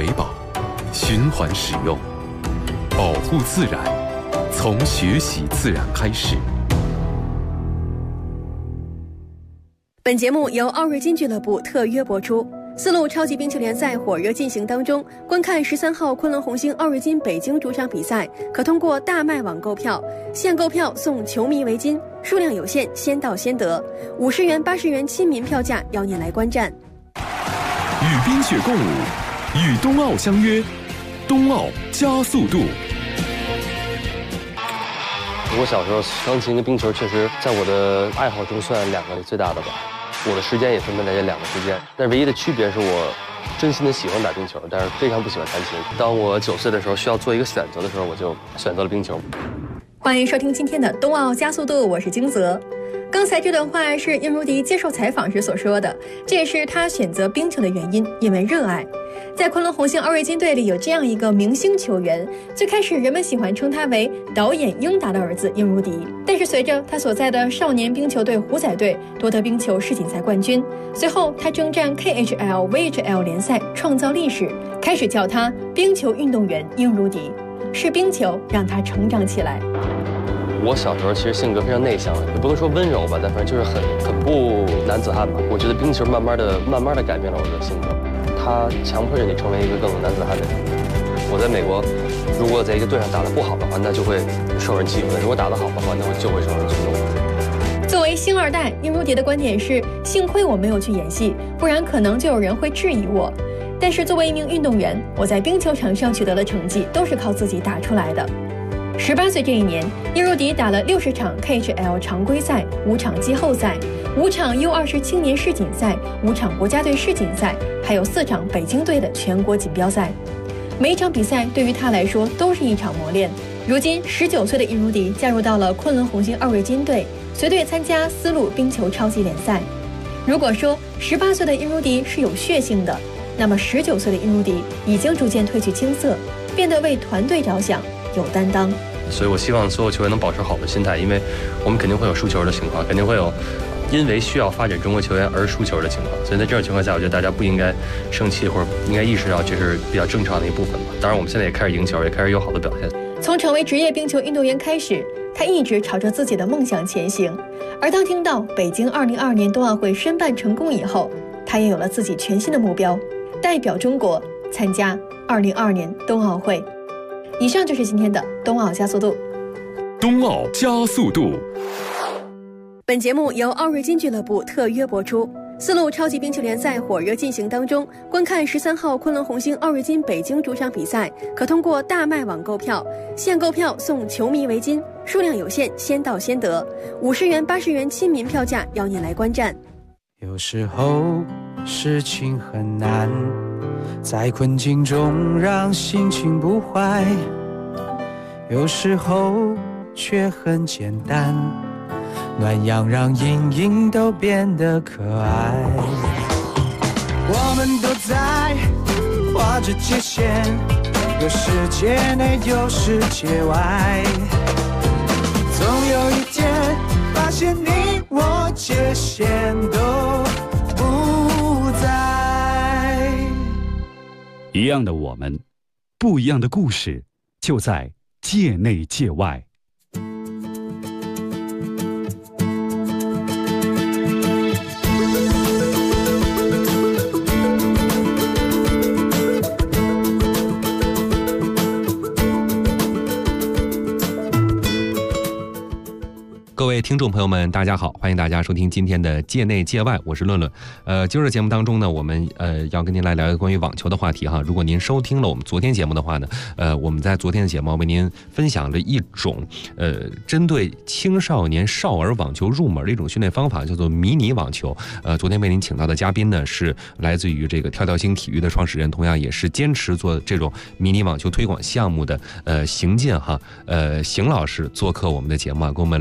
为宝，循环使用，保护自然，从学习自然开始。 本节目由奥瑞金俱乐部特约播出。丝路超级冰球联赛火热进行当中，观看13号昆仑红星奥瑞金北京主场比赛，可通过大麦网购票，现购票送球迷围巾，数量有限，先到先得。50元、80元亲民票价，邀您来观战。 与冰雪共舞，与冬奥相约，冬奥加速度。 我小时候钢琴跟冰球确实在我的爱好中算两个最大的吧。我的时间也分配在这两个之间，但唯一的区别是我真心的喜欢打冰球，但是非常不喜欢弹琴。当我9岁的时候需要做一个选择的时候，我就选择了冰球。 欢迎收听今天的冬奥加速度，我是金泽。刚才这段话是殷如迪接受采访时所说的，这也是他选择冰球的原因，因为热爱。在昆仑红星奥瑞金队里有这样一个明星球员，最开始人们喜欢称他为导演英达的儿子殷如迪，但是随着他所在的少年冰球队虎仔队夺得冰球世锦赛冠军，随后他征战 KHL、VHL 联赛创造历史，开始叫他冰球运动员殷如迪，是冰球让他成长起来。 我小时候其实性格非常内向，也不能说温柔吧，但反正就是很不男子汉吧。我觉得冰球慢慢的改变了我的性格，它强迫着你成为一个更男子汉的人。我在美国，如果在一个队上打得不好的话，那就会受人欺负；如果打得好的话，那我就会受人尊重。 作为星二代，殷如迪的观点是：幸亏我没有去演戏，不然可能就有人会质疑我。但是作为一名运动员，我在冰球场上取得的成绩都是靠自己打出来的。18岁这一年，殷如迪打了60场 KHL 常规赛、5场季后赛、5场 U20 青年世锦赛、5场国家队世锦赛，还有4场北京队的全国锦标赛。每一场比赛对于他来说都是一场磨练。如今19岁的殷如迪加入到了昆仑红星奥瑞金队，随队参加丝路冰球超级联赛。如果说18岁的殷如迪是有血性的，那么19岁的殷如迪已经逐渐褪去青涩，变得为团队着想，有担当。 所以我希望所有球员能保持好的心态，因为我们肯定会有输球的情况，肯定会有因为需要发展中国球员而输球的情况。所以在这种情况下，我觉得大家不应该生气，或者应该意识到这是比较正常的一部分吧。当然我们现在也开始赢球，也开始有好的表现。 从成为职业冰球运动员开始，他一直朝着自己的梦想前行。而当听到北京2022年冬奥会申办成功以后，他也有了自己全新的目标，代表中国参加2022年冬奥会。以上就是今天的冬奥加速度。 冬奥加速度。 本节目由奥瑞金俱乐部特约播出。丝路超级冰球联赛火热进行当中，观看13号昆仑红星奥瑞金北京主场比赛，可通过大麦网购票，现购票送球迷围巾，数量有限，先到先得。50元、80元亲民票价，邀您来观战。 有时候事情很难，在困境中让心情不坏，有时候却很简单，暖阳让阴影都变得可爱。我们都在画着界限，有世界内有世界外，总有一天发现你我界限都不在。 一样的我们，不一样的故事，就在界内界外。 各位听众朋友们，大家好，欢迎大家收听今天的界内界外，我是论论。今儿的节目当中呢，我们要跟您来聊一个关于网球的话题哈。如果您收听了我们昨天节目的话呢，我们在昨天的节目为您分享了一种针对青少年少儿网球入门的一种训练方法，叫做迷你网球。昨天为您请到的嘉宾呢是来自于这个跳跳星体育的创始人，同样也是坚持做这种迷你网球推广项目的邢健哈，邢老师做客我们的节目啊，跟我们聊了聊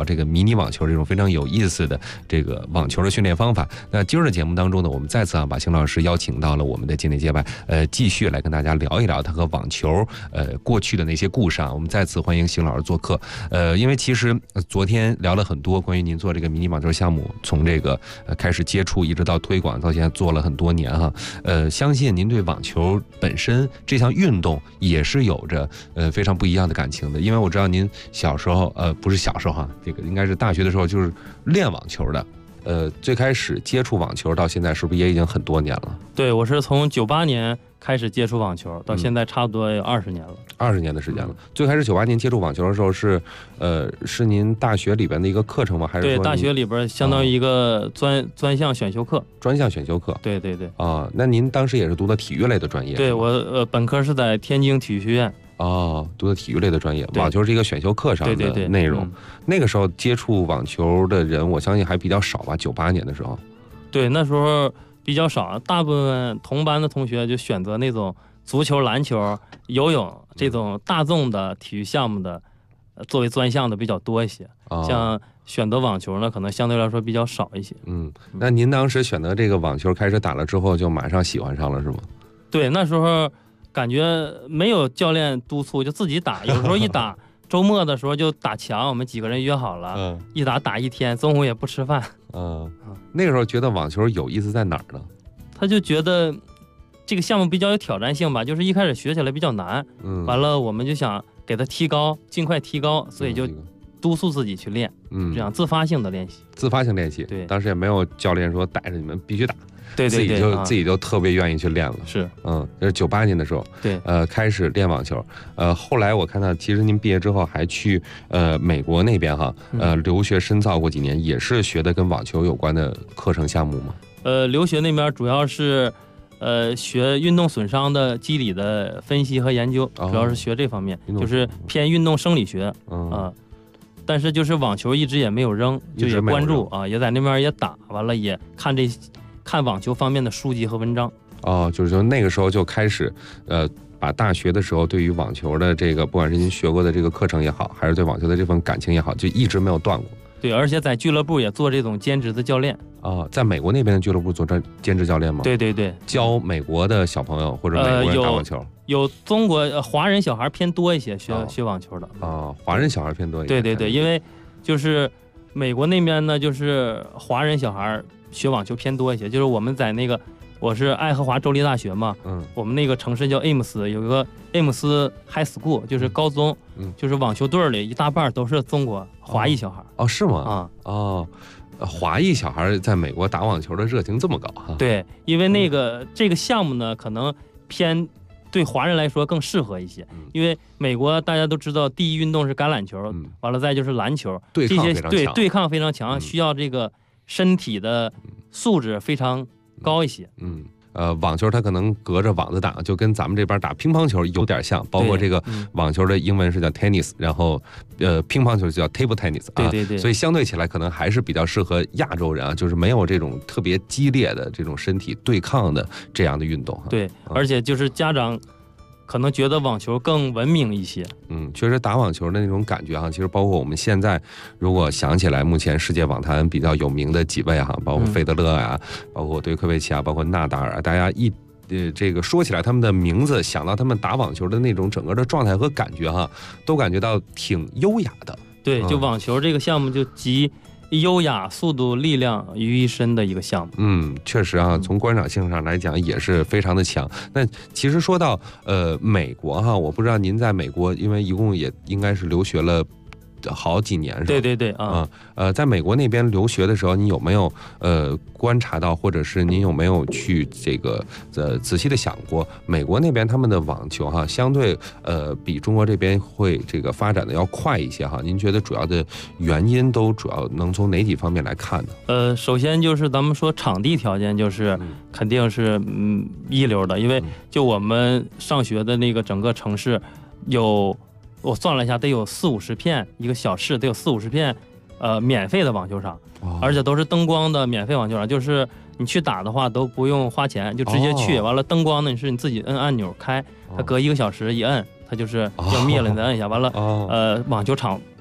这个迷你网球这种非常有意思的这个网球的训练方法。那今儿的节目当中呢，我们再次把邢老师邀请到了我们的界内界外，继续来跟大家聊一聊他和网球过去的那些故事啊。我们再次欢迎邢老师做客。因为其实昨天聊了很多关于您做这个迷你网球项目，从这个开始接触一直到推广，到现在做了很多年哈。相信您对网球本身这项运动也是有着非常不一样的感情的，因为我知道您小时候不是小时候哈，这个应该是大学的时候就是练网球的。最开始接触网球到现在是不是也已经很多年了？ 对，我是从98年开始接触网球，到现在差不多有20年了。20 年的时间了。最开始98年接触网球的时候是您大学里边的一个课程吗？还是说对，大学里边相当于一个专项选修课。 专项选修课。 对对对。 啊，那您当时也是读的体育类的专业？ 对，我本科是在天津体育学院。 读的体育类的专业，网球是一个选修课上的内容。那个时候接触网球的人，我相信还比较少吧？98年的时候。 对，那时候比较少，大部分同班的同学就选择那种足球、篮球、游泳这种大众的体育项目的，作为专项的比较多一些。像选择网球呢，可能相对来说比较少一些。 那您当时选择这个网球开始打了之后，就马上喜欢上了是吗？ 对，那时候感觉没有教练督促，就自己打。有时候一打，周末的时候就打墙，我们几个人约好了，一打一天，中午也不吃饭。 那个时候觉得网球有意思在哪儿呢？ 他就觉得这个项目比较有挑战性吧，就是一开始学起来比较难。完了我们就想给他提高，尽快提高，所以就督促自己去练。这样自发性的练习。自发性练习。对，当时也没有教练说带着你们必须打。 对， 自己就特别愿意去练了。 是， 这是98年的时候， 对， 开始练网球。后来我看到，其实您毕业之后还去美国那边哈，留学深造过几年，也是学的跟网球有关的课程项目吗？ 留学那边主要是学运动损伤的机理的分析和研究，主要是学这方面，就是偏运动生理学但是就是网球一直也没有扔，就也关注啊，也在那边也打，完了也看网球方面的书籍和文章。 就是说那个时候就开始把大学的时候对于网球的这个，不管是您学过的这个课程也好，还是对网球的这份感情也好，就一直没有断过。 对，而且在俱乐部也做这种兼职的教练。 在美国那边的俱乐部做兼职教练吗？ 对对对， 教美国的小朋友或者美国人打网球。 有中国华人小孩偏多一些学网球的。 华人小孩偏多一些。 对对对，因为就是美国那边呢，就是华人小孩学网球偏多一些。就是我们在那个，我是爱荷华州立大学嘛，我们那个城市叫艾姆斯，有一个艾姆斯 High School， 就是高中，就是网球队里一大半都是中国华裔小孩。 是吗？华裔小孩在美国打网球的热情这么高哈？ 对，因为这个项目呢，可能偏对华人来说更适合一些，因为美国大家都知道第一运动是橄榄球，完了再就是篮球，这些对抗非常强，需要这个身体的素质非常高一些。 网球它可能隔着网子打，就跟咱们这边打乒乓球有点像，包括这个网球的英文是叫 tennis， 然后乒乓球就叫 table tennis 对对对， 所以相对起来可能还是比较适合亚洲人啊，就是没有这种特别激烈的这种身体对抗的这样的运动。 对，而且就是家长可能觉得网球更文明一些。 确实打网球的那种感觉哈，其实包括我们现在如果想起来，目前世界网坛比较有名的几位哈，包括费德勒啊，包括对科维奇啊，包括纳达尔啊，大家这个说起来他们的名字，想到他们打网球的那种整个的状态和感觉哈，都感觉到挺优雅的。 对，就网球这个项目就集优雅、速度、力量于一身的一个项目。 确实啊，从观赏性上来讲也是非常的强。那其实说到美国哈，我不知道您在美国，因为一共也应该是留学了好几年是吧？ 对对对在美国那边留学的时候，你有没有观察到，或者是您有没有去这个仔细的想过，美国那边他们的网球哈，相对比中国这边会这个发展的要快一些哈？您觉得主要的原因都主要能从哪几方面来看呢？ 首先就是咱们说场地条件，就是肯定是一流的，因为就我们上学的那个整个城市我算了一下，得有40-50片，一个小市得有40-50片，免费的网球场，而且都是灯光的免费网球场，就是你去打的话都不用花钱，就直接去。完了灯光呢是你自己摁按钮开，它隔1个小时一摁，它就是要灭了，你再摁一下。完了，网球场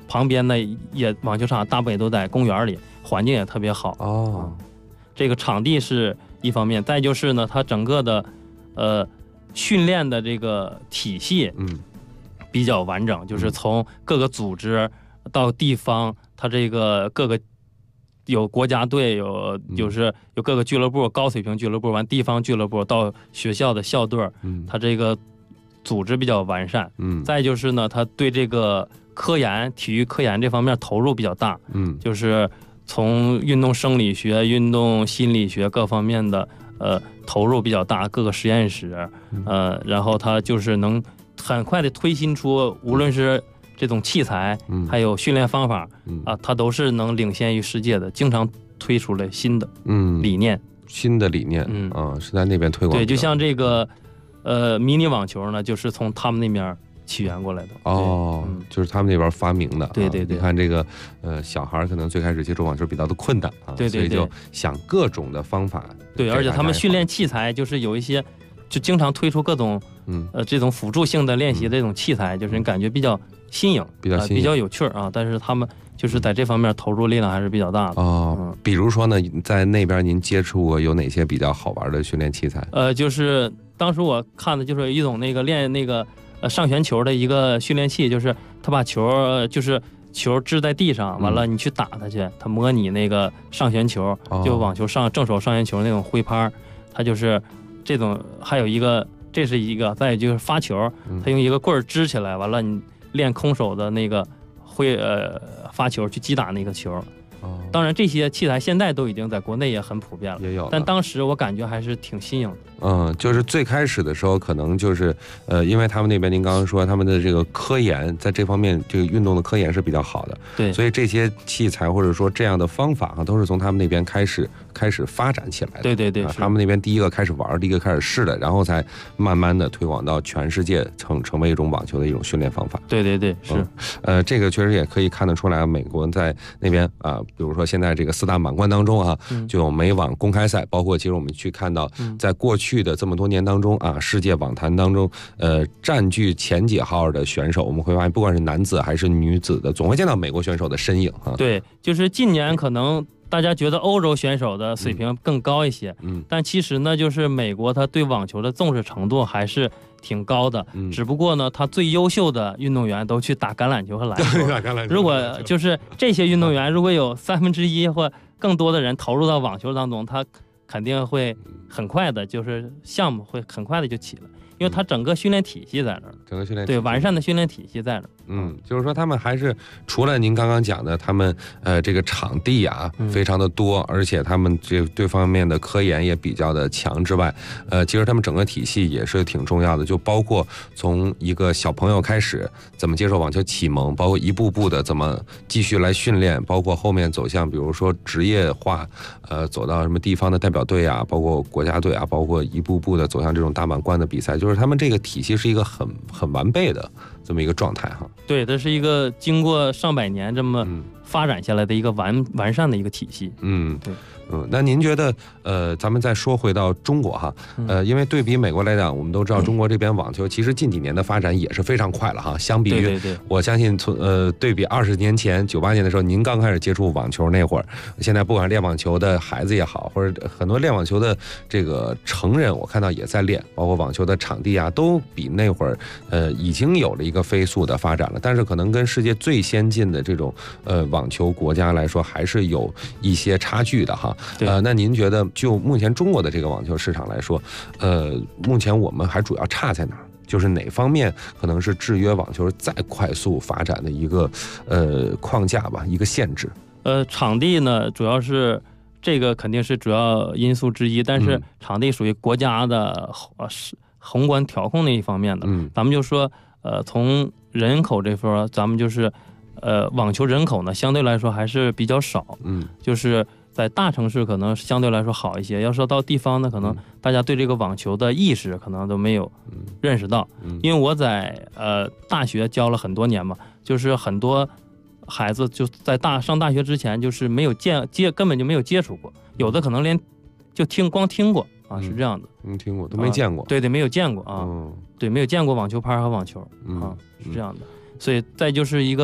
旁边呢也网球场大部分也都在公园里，环境也特别好。 哦， 这个场地是一方面，再就是呢，它整个的训练的这个体系比较完整，就是从各个组织到地方，它这个各个有国家队，就是有各个俱乐部，高水平俱乐部，完地方俱乐部到学校的校队，它这个组织比较完善。再就是呢，它对这个科研、体育科研这方面投入比较大。就是从运动生理学、运动心理学各方面的投入比较大，各个实验室，然后它就是能很快的推新出，无论是这种器材，还有训练方法，它都是能领先于世界的，经常推出了新的理念， 是在那边推广。 对，就像这个迷你网球呢，就是从他们那边起源过来的。 就是他们那边发明的。 对， 你看这个小孩可能最开始接触网球比较的困难啊， 对， 所以就想各种的方法。 对，而且他们训练器材就是有一些，就经常推出各种这种辅助性的练习的这种器材，就是你感觉比较新颖，比较有趣啊。但是他们就是在这方面投入力量还是比较大的。 比如说呢，在那边您接触过有哪些比较好玩的训练器材？ 就是当时我看的就是一种那个练那个上旋球的一个训练器，就是他把球就是球支在地上，完了你去打它去，它模拟那个上旋球，就网球正手上旋球那种挥拍，它就是这种。还有一个，这是一个，再就是发球，它用一个棍儿支起来，完了你练空手的那个发球去击打那个球。当然这些器材现在都已经在国内也很普遍了， 也有， 但当时我感觉还是挺新颖的。就是最开始的时候可能就是因为他们那边您刚刚说他们的这个科研在这方面，这个运动的科研是比较好的， 对， 所以这些器材或者说这样的方法都是从他们那边开始发展起来的。 对， 他们那边第一个开始玩，第一个开始试的，然后才慢慢的推广到全世界，成为一种网球的一种训练方法。 对，是。 这个确实也可以看得出来，美国在那边比如说现在这个4大满贯当中就有美网公开赛，包括其实我们去看到在过去的这么多年当中世界网坛当中占据前几号的选手，我们会发现不管是男子还是女子的，总会见到美国选手的身影对，就是近年可能大家觉得欧洲选手的水平更高一些，但其实呢，就是美国他对网球的重视程度还是挺高的，只不过呢，他最优秀的运动员都去打橄榄球和篮球。如果就是这些运动员如果有1/3或更多的人投入到网球当中，他肯定会很快的，就是项目会很快的就起来。因为它整个训练体系在那儿， 整个训练对完善的训练体系在那儿。 就是说他们还是除了您刚刚讲的，他们这个场地非常的多，而且他们这方面的科研也比较的强之外，其实他们整个体系也是挺重要的，就包括从一个小朋友开始怎么接受网球启蒙，包括一步步的怎么继续来训练，包括后面走向比如说职业化，走到什么地方的代表队包括国家队包括一步步的走向这种大满贯的比赛，就是他们这个体系是一个很完备的这么一个状态对，这是一个经过上百年这么发展下来的一个完善的一个体系。 对。那您觉得咱们再说回到中国因为对比美国来讲，我们都知道中国这边网球其实近几年的发展也是非常快了相比于我相信从对比20年前98年的时候您刚开始接触网球那会儿，现在不管练网球的孩子也好，或者很多练网球的这个成人我看到也在练，包括网球的场地都比那会儿已经有了一个飞速的发展了，但是可能跟世界最先进的这种网球国家来说还是有一些差距的那您觉得就目前中国的这个网球市场来说，目前我们还主要差在哪儿？就是哪方面可能是制约网球再快速发展的一个框架吧，一个限制？ 场地呢，主要是这个肯定是主要因素之一，但是场地属于国家的宏观调控那一方面的。咱们就说从人口这方面，咱们就是网球人口呢相对来说还是比较少，就是在大城市可能相对来说好一些，要说到地方呢，可能大家对这个网球的意识可能都没有认识到。因为我在大学教了很多年嘛，就是很多孩子就在上大学之前就是没有根本就没有接触过，有的可能连就光听过是这样的。 听过都没见过。 对，没有见过对，没有见过网球拍和网球是这样的。所以再就是一个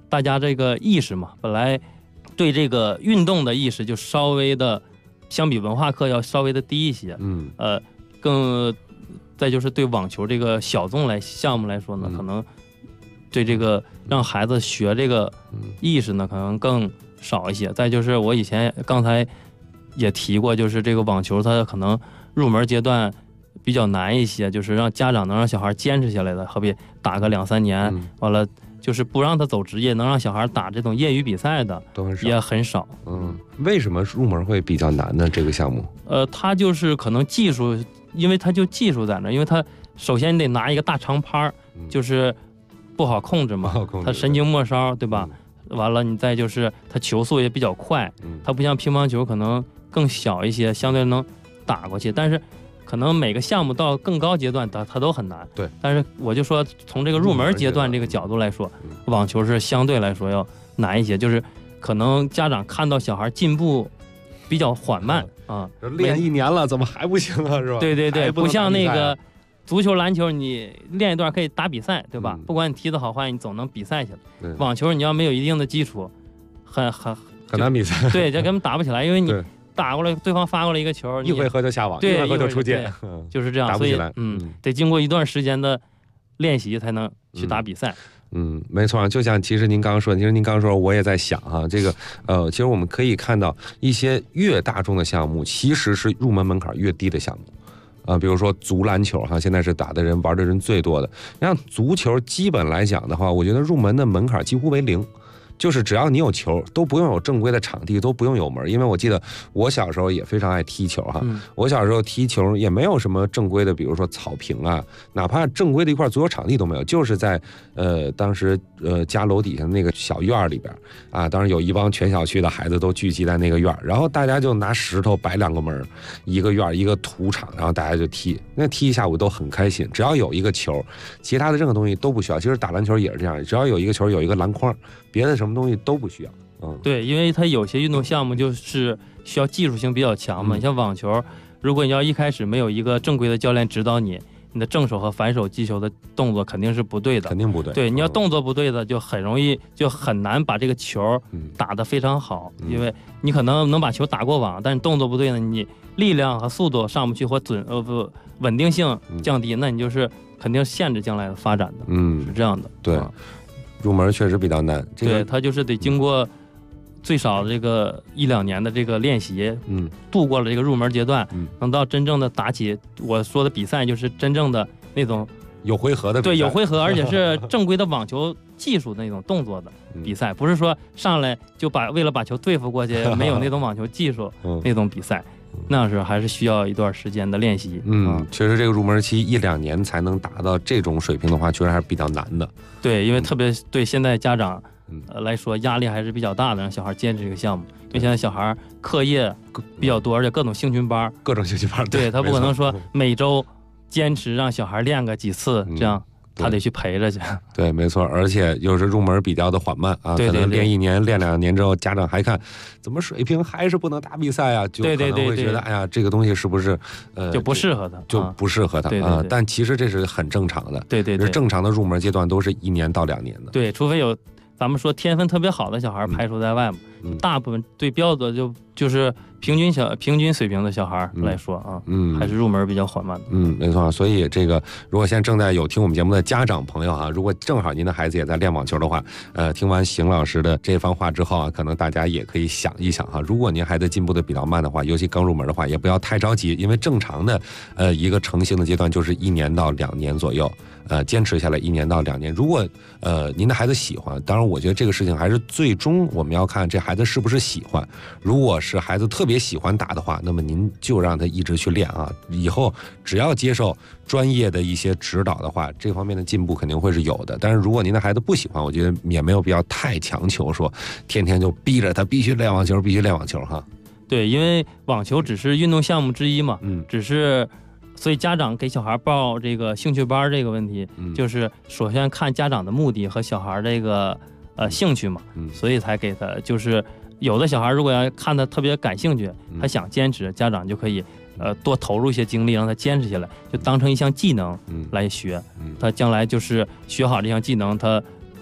大家这个意识嘛，本来对这个运动的意识就稍微的，相比文化课要稍微的低一些。再就是对网球这个小众项目来说呢，可能对这个让孩子学这个意识呢，可能更少一些。再就是我以前刚才也提过，就是这个网球它可能入门阶段比较难一些，就是让家长能让小孩坚持下来的，好比打个2-3年，完了就是不让他走职业，能让小孩打这种业余比赛的也很少。 为什么入门会比较难呢？这个项目？ 它就是可能技术，因为它就技术在那，因为它首先你得拿一个大长拍，就是不好控制嘛，它神经末梢，对吧？完了你再就是它球速也比较快，它不像乒乓球可能更小一些，相对能打过去，但是可能每个项目到更高阶段它都很难。 对， 但是我就说从这个入门阶段这个角度来说，网球是相对来说要难一些，就是可能家长看到小孩进步比较缓慢练1年了怎么还不行啊，是吧？ 对，不像那个足球篮球你练一段可以打比赛，对吧？不管你踢得好坏，你总能比赛去了。网球你要没有一定的基础，很难比赛。 对，就根本打不起来，因为你打过来，对方发过来一个球， 一回合就下网，一回合就出界， 就是这样。 打不起来。 得经过一段时间的练习才能去打比赛。 没错，就像其实您刚刚说，我也在想哈，这个其实我们可以看到一些越大众的项目，其实是入门门槛越低的项目。比如说足篮球哈，现在是玩的人最多的。像足球基本来讲的话，我觉得入门的门槛几乎为0。就是只要你有球，都不用有正规的场地，都不用有门。因为我记得我小时候也非常爱踢球哈，我小时候踢球也没有什么正规的，比如说草坪啊，哪怕正规的一块足球场地都没有，就是在当时家楼底下那个小院里边啊，当时有一帮全小区的孩子都聚集在那个院，然后大家就拿石头摆2个门，一个院一个土场，然后大家就踢，那踢一下午都很开心。只要有一个球，其他的任何东西都不需要。其实打篮球也是这样，只要有一个球，有一个篮筐，别的什么东西都不需要。 对，因为它有些运动项目就是需要技术性比较强嘛。你像网球，如果你要一开始没有一个正规的教练指导你，你的正手和反手击球的动作肯定是不对的， 肯定不对。 对，你要动作不对的，就很难把这个球打得非常好，因为你可能把球打过网，但是动作不对呢，你力量和速度上不去，或稳定性降低，那你就是肯定限制将来的发展的。是这样的。 对。入门确实比较难， 对，他就是得经过最少这个1-2年的这个练习，度过了这个入门阶段，能到真正的打起我说的比赛，就是真正的那种有回合的比赛， 对，有回合，而且是正规的网球技术的那种动作的比赛，不是说上来就为了把球对付过去，没有那种网球技术那种比赛。那是还是需要一段时间的练习。 确实这个入门期1-2年才能达到这种水平的话，确实还是比较难的。 对，因为特别对现在家长来说，压力还是比较大的，让小孩坚持这个项目。因为现在小孩课业比较多，而且各种兴趣班，对，他不可能说每周坚持让小孩练个几次这样。他得去陪着去。 对，没错，而且又是入门比较的缓慢啊，可能练1年、练2年之后，家长还看怎么水平还是不能打比赛啊，就可能会觉得哎呀，这个东西是不是就不适合他， 就不适合他啊。但其实这是很正常的， 对， 正常的入门阶段都是1年到2年的。 对，除非有咱们说天分特别好的小孩排除在外嘛，大部分对标准就是平均水平的小孩来说啊，还是入门比较缓慢的。 没错。所以这个如果现在正在有听我们节目的家长朋友啊，如果正好您的孩子也在练网球的话，听完邢老师的这番话之后啊，可能大家也可以想一想哈，如果您孩子进步的比较慢的话，尤其刚入门的话，也不要太着急，因为正常的一个成型的阶段就是1年到2年左右。坚持下来1年到2年，如果您的孩子喜欢，当然我觉得这个事情还是最终我们要看这孩子是不是喜欢。如果是孩子特别喜欢打的话，那么您就让他一直去练啊，以后只要接受专业的一些指导的话，这方面的进步肯定会是有的。但是如果您的孩子不喜欢，我觉得也没有必要太强求，说天天就逼着他必须练网球哈。 对，因为网球只是运动项目之一嘛，只是。所以家长给小孩报这个兴趣班这个问题，就是首先看家长的目的和小孩这个兴趣嘛，所以才给他。就是有的小孩如果要看他特别感兴趣，他想坚持，家长就可以多投入一些精力让他坚持下来，就当成一项技能来学。他将来就是学好这项技能，他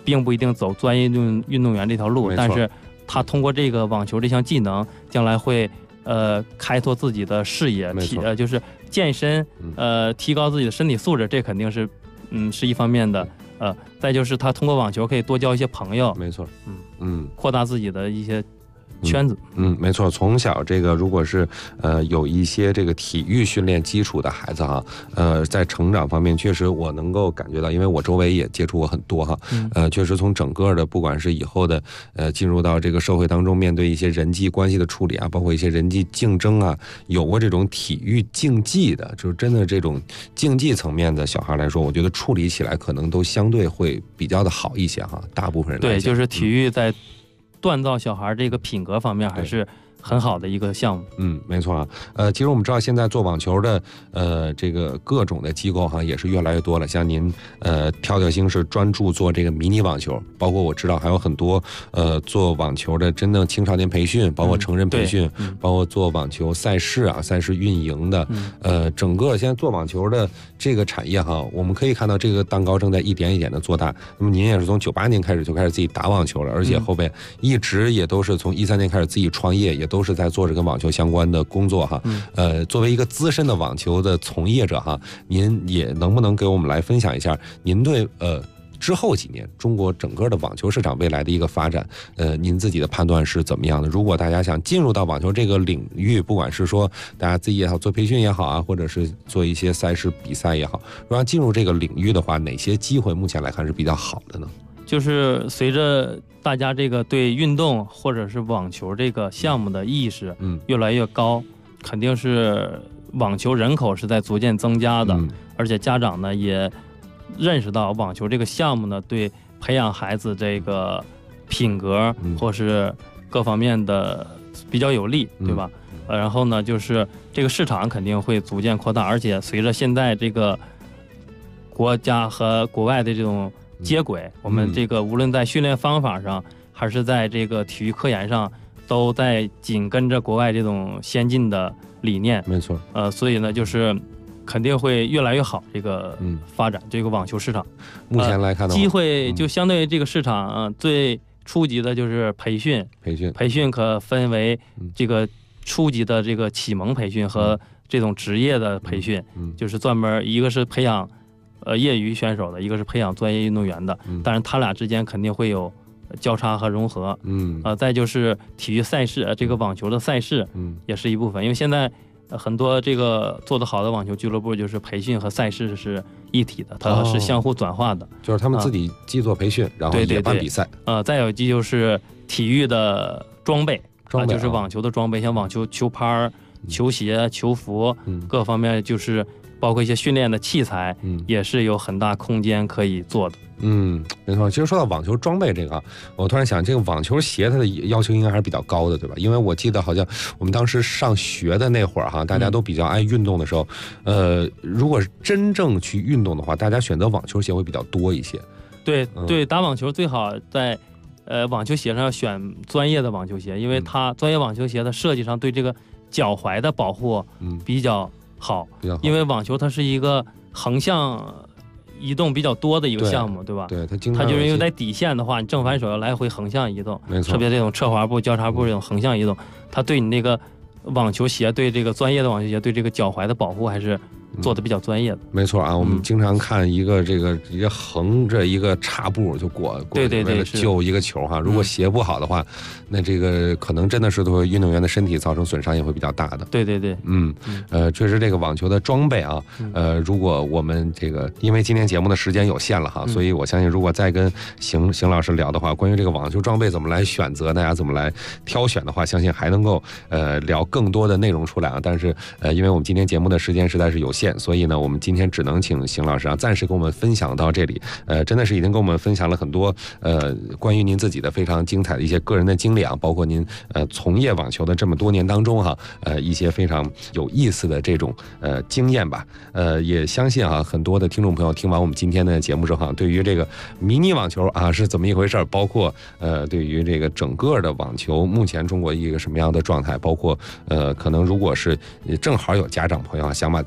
并不一定走专业运动员这条路，但是他通过这个网球这项技能，将来会开拓自己的视野，就是健身，提高自己的身体素质，这肯定是是一方面的。再就是他通过网球可以多交一些朋友， 没错， 扩大自己的一些圈子。 没错。从小这个如果是有一些这个体育训练基础的孩子哈，在成长方面确实我能够感觉到，因为我周围也接触过很多哈，确实从整个的不管是以后的进入到这个社会当中，面对一些人际关系的处理啊，包括一些人际竞争啊，有过这种体育竞技的，就是真的这种竞技层面的小孩来说，我觉得处理起来可能都相对会比较的好一些哈。大部分人来讲， 对，就是体育在锻造小孩这个品格方面还是很好的一个项目。 没错啊。其实我们知道现在做网球的这个各种的机构哈也是越来越多了。像您跳星是专注做这个迷你网球，包括我知道还有很多做网球的真正青少年培训，包括成人培训，包括做网球赛事啊、赛事运营的。整个现在做网球的这个产业哈，我们可以看到这个蛋糕正在一点一点的做大。那么您也是从98年开始就开始自己打网球了，而且后边一直也都是从13年开始自己创业，也都是在做着跟网球相关的工作哈。作为一个资深的网球的从业者哈，您也能不能给我们来分享一下您对之后几年中国整个的网球市场未来的一个发展，您自己的判断是怎么样的？如果大家想进入到网球这个领域，不管是说大家自己也好做培训也好啊，或者是做一些赛事比赛也好，如果要进入这个领域的话，哪些机会目前来看是比较好的呢？ 就是随着大家这个对运动或者是网球这个项目的意识越来越高，肯定是网球人口是在逐渐增加的，而且家长呢也认识到网球这个项目呢对培养孩子这个品格或是各方面的比较有利，对吧？然后呢就是这个市场肯定会逐渐扩大，而且随着现在这个国家和国外的这种接轨，我们这个无论在训练方法上还是在这个体育科研上都在紧跟着国外这种先进的理念。 没错。 所以呢就是肯定会越来越好，这个发展这个网球市场。 目前来看的话， 机会就相对于这个市场最初级的就是培训可分为这个初级的这个启蒙培训和这种职业的培训，就是专门一个是培养业余选手的，一个是培养专业运动员的，当然他俩之间肯定会有交叉和融合。再就是体育赛事，这个网球的赛事也是一部分，因为现在很多这个做得好的网球俱乐部就是培训和赛事是一体的，它是相互转化的， 就是他们自己既做培训，然后也办比赛。 再有就是体育的装备就是网球的装备，像网球球拍、球鞋、球服，各方面就是包括一些训练的器材，也是有很大空间可以做的。 没错。其实说到网球装备这个，我突然想，这个网球鞋它的要求应该还是比较高的，对吧？因为我记得好像我们当时上学的那会儿哈，大家都比较爱运动的时候，如果是真正去运动的话，大家选择网球鞋会比较多一些。 对，打网球最好在网球鞋上要选专业的网球鞋，因为它专业网球鞋的设计上对这个脚踝的保护比较好，因为网球它是一个横向移动比较多的一个项目，对吧？ 对，它就是因为在底线的话，你正反手要来回横向移动， 没错， 特别这种侧滑步、交叉步这种横向移动，它对你那个网球鞋，对这个专业的网球鞋，对这个脚踝的保护还是做的比较专业的。 没错啊，我们经常看一个横着一个岔步就过， 对， 为了救一个球哈。如果鞋不好的话，那这个可能真的是对运动员的身体造成损伤也会比较大的。 对， 确实这个网球的装备啊，如果我们这个因为今天节目的时间有限了哈，所以我相信如果再跟邢老师聊的话，关于这个网球装备怎么来选择，大家怎么来挑选的话，相信还能够聊更多的内容出来啊。但是因为我们今天节目的时间实在是有限，所以呢，我们今天只能请邢老师啊暂时跟我们分享到这里。真的是已经跟我们分享了很多关于您自己的非常精彩的一些个人的经历啊，包括您从业网球的这么多年当中哈，一些非常有意思的这种经验吧。也相信啊，很多的听众朋友听完我们今天的节目之后，对于这个迷你网球啊是怎么一回事，包括对于这个整个的网球目前中国一个什么样的状态，包括可能如果是正好有家长朋友啊想把自己的孩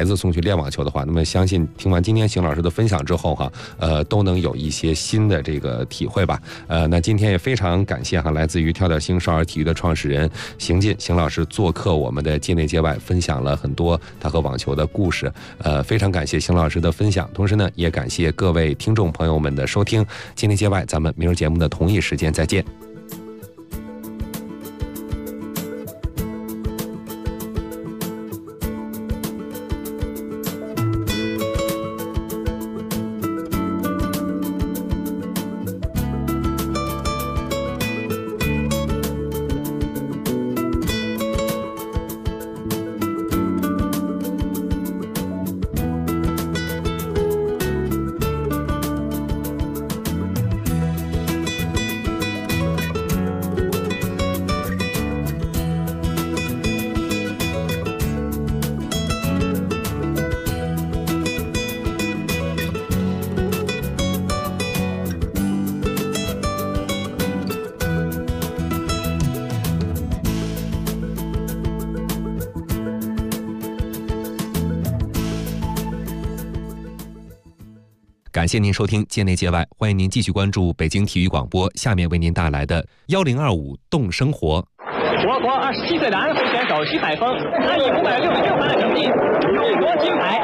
孩子送去练网球的话，那么相信听完今天邢老师的分享之后哈，都能有一些新的这个体会吧。那今天也非常感谢哈，来自于跳跳星少儿体育的创始人邢进邢老师做客我们的界内界外，分享了很多他和网球的故事。非常感谢邢老师的分享，同时呢，也感谢各位听众朋友们的收听。界内界外，咱们明儿节目的同一时间再见。感谢您收听界内界外，欢迎您继续关注北京体育广播，下面为您带来的1025动生活。 我国27岁的安徽选手徐海峰，他以566分的成绩勇夺金牌。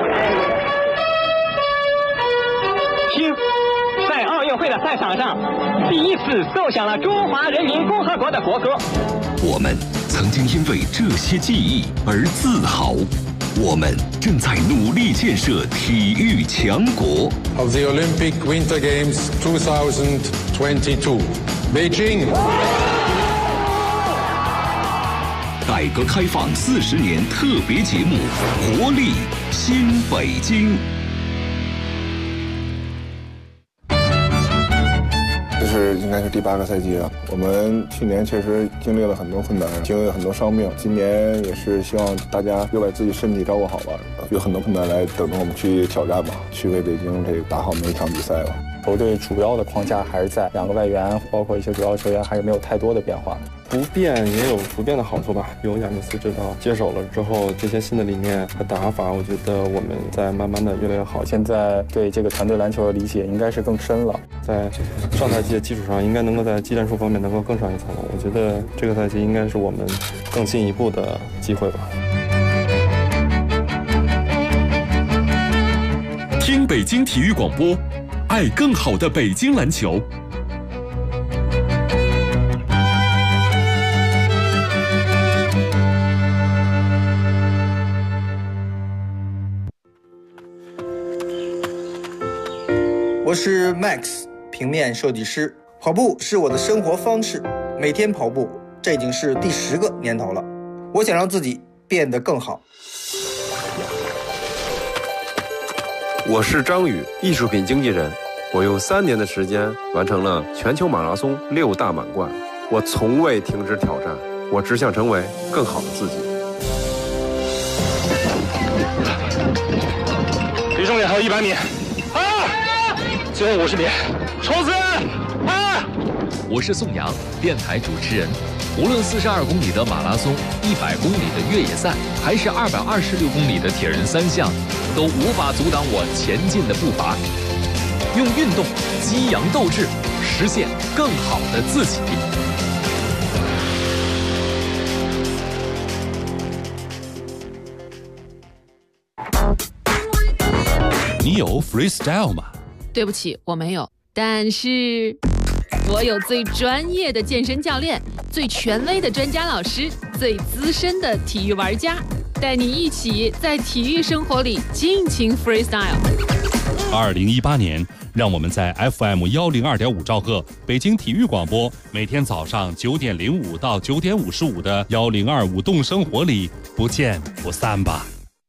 听，在奥运会的赛场上，第一次奏响了中华人民共和国的国歌。 我们曾经因为这些记忆而自豪。我们正在努力建设体育强国。 Of the Olympic Winter Games 2022, Beijing. 改革开放40年特别节目《活力新北京》。 这是应该是第8个赛季了。我们去年确实经历了很多困难，经历了很多伤病。今年也是希望大家又把自己身体照顾好吧，有很多困难来等着我们去挑战吧，去为北京这个打好每一场比赛吧。 球队主要的框架还是在2个外援，包括一些主要球员还是没有太多的变化。 不变也有不变的好处吧。有亚尼斯指导接手了之后，这些新的理念和打法，我觉得我们在慢慢的越来越好。 现在对这个团队篮球的理解应该是更深了， 在上赛季的基础上，应该能够在技战术方面能够更上一层楼。我觉得这个赛季应该是我们更进一步的机会吧。 听北京体育广播，爱更好的北京篮球。 我是 Max， 平面设计师。跑步是我的生活方式，每天跑步，这已经是第10个年头了。我想让自己变得更好。 我是张宇，艺术品经纪人。我用3年的时间完成了全球马拉松6大满贯。我从未停止挑战，我只想成为更好的自己。 离终点还有100米。最后50米，冲刺！ 我是宋阳，电台主持人。无论42公里的马拉松、100公里的越野赛，还是226公里的铁人3项，都无法阻挡我前进的步伐。用运动激扬斗志，实现更好的自己。 你有 freestyle 吗？ 对不起，我没有。但是我有最专业的健身教练，最权威的专家老师，最资深的体育玩家，带你一起在体育生活里尽情 freestyle。 2018年，让我们在 FM 102.5兆赫北京体育广播，每天早上9点05到9点55的1025动生活里不见不散吧。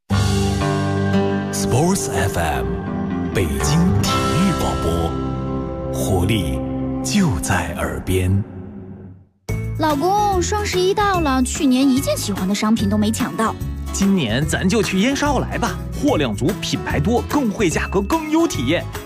Sports FM， 北京体育广播，活力就在耳边。 老公，双11到了，去年1件喜欢的商品都没抢到。 今年咱就去燕少来吧，货量足，品牌多，更会价格，更优体验。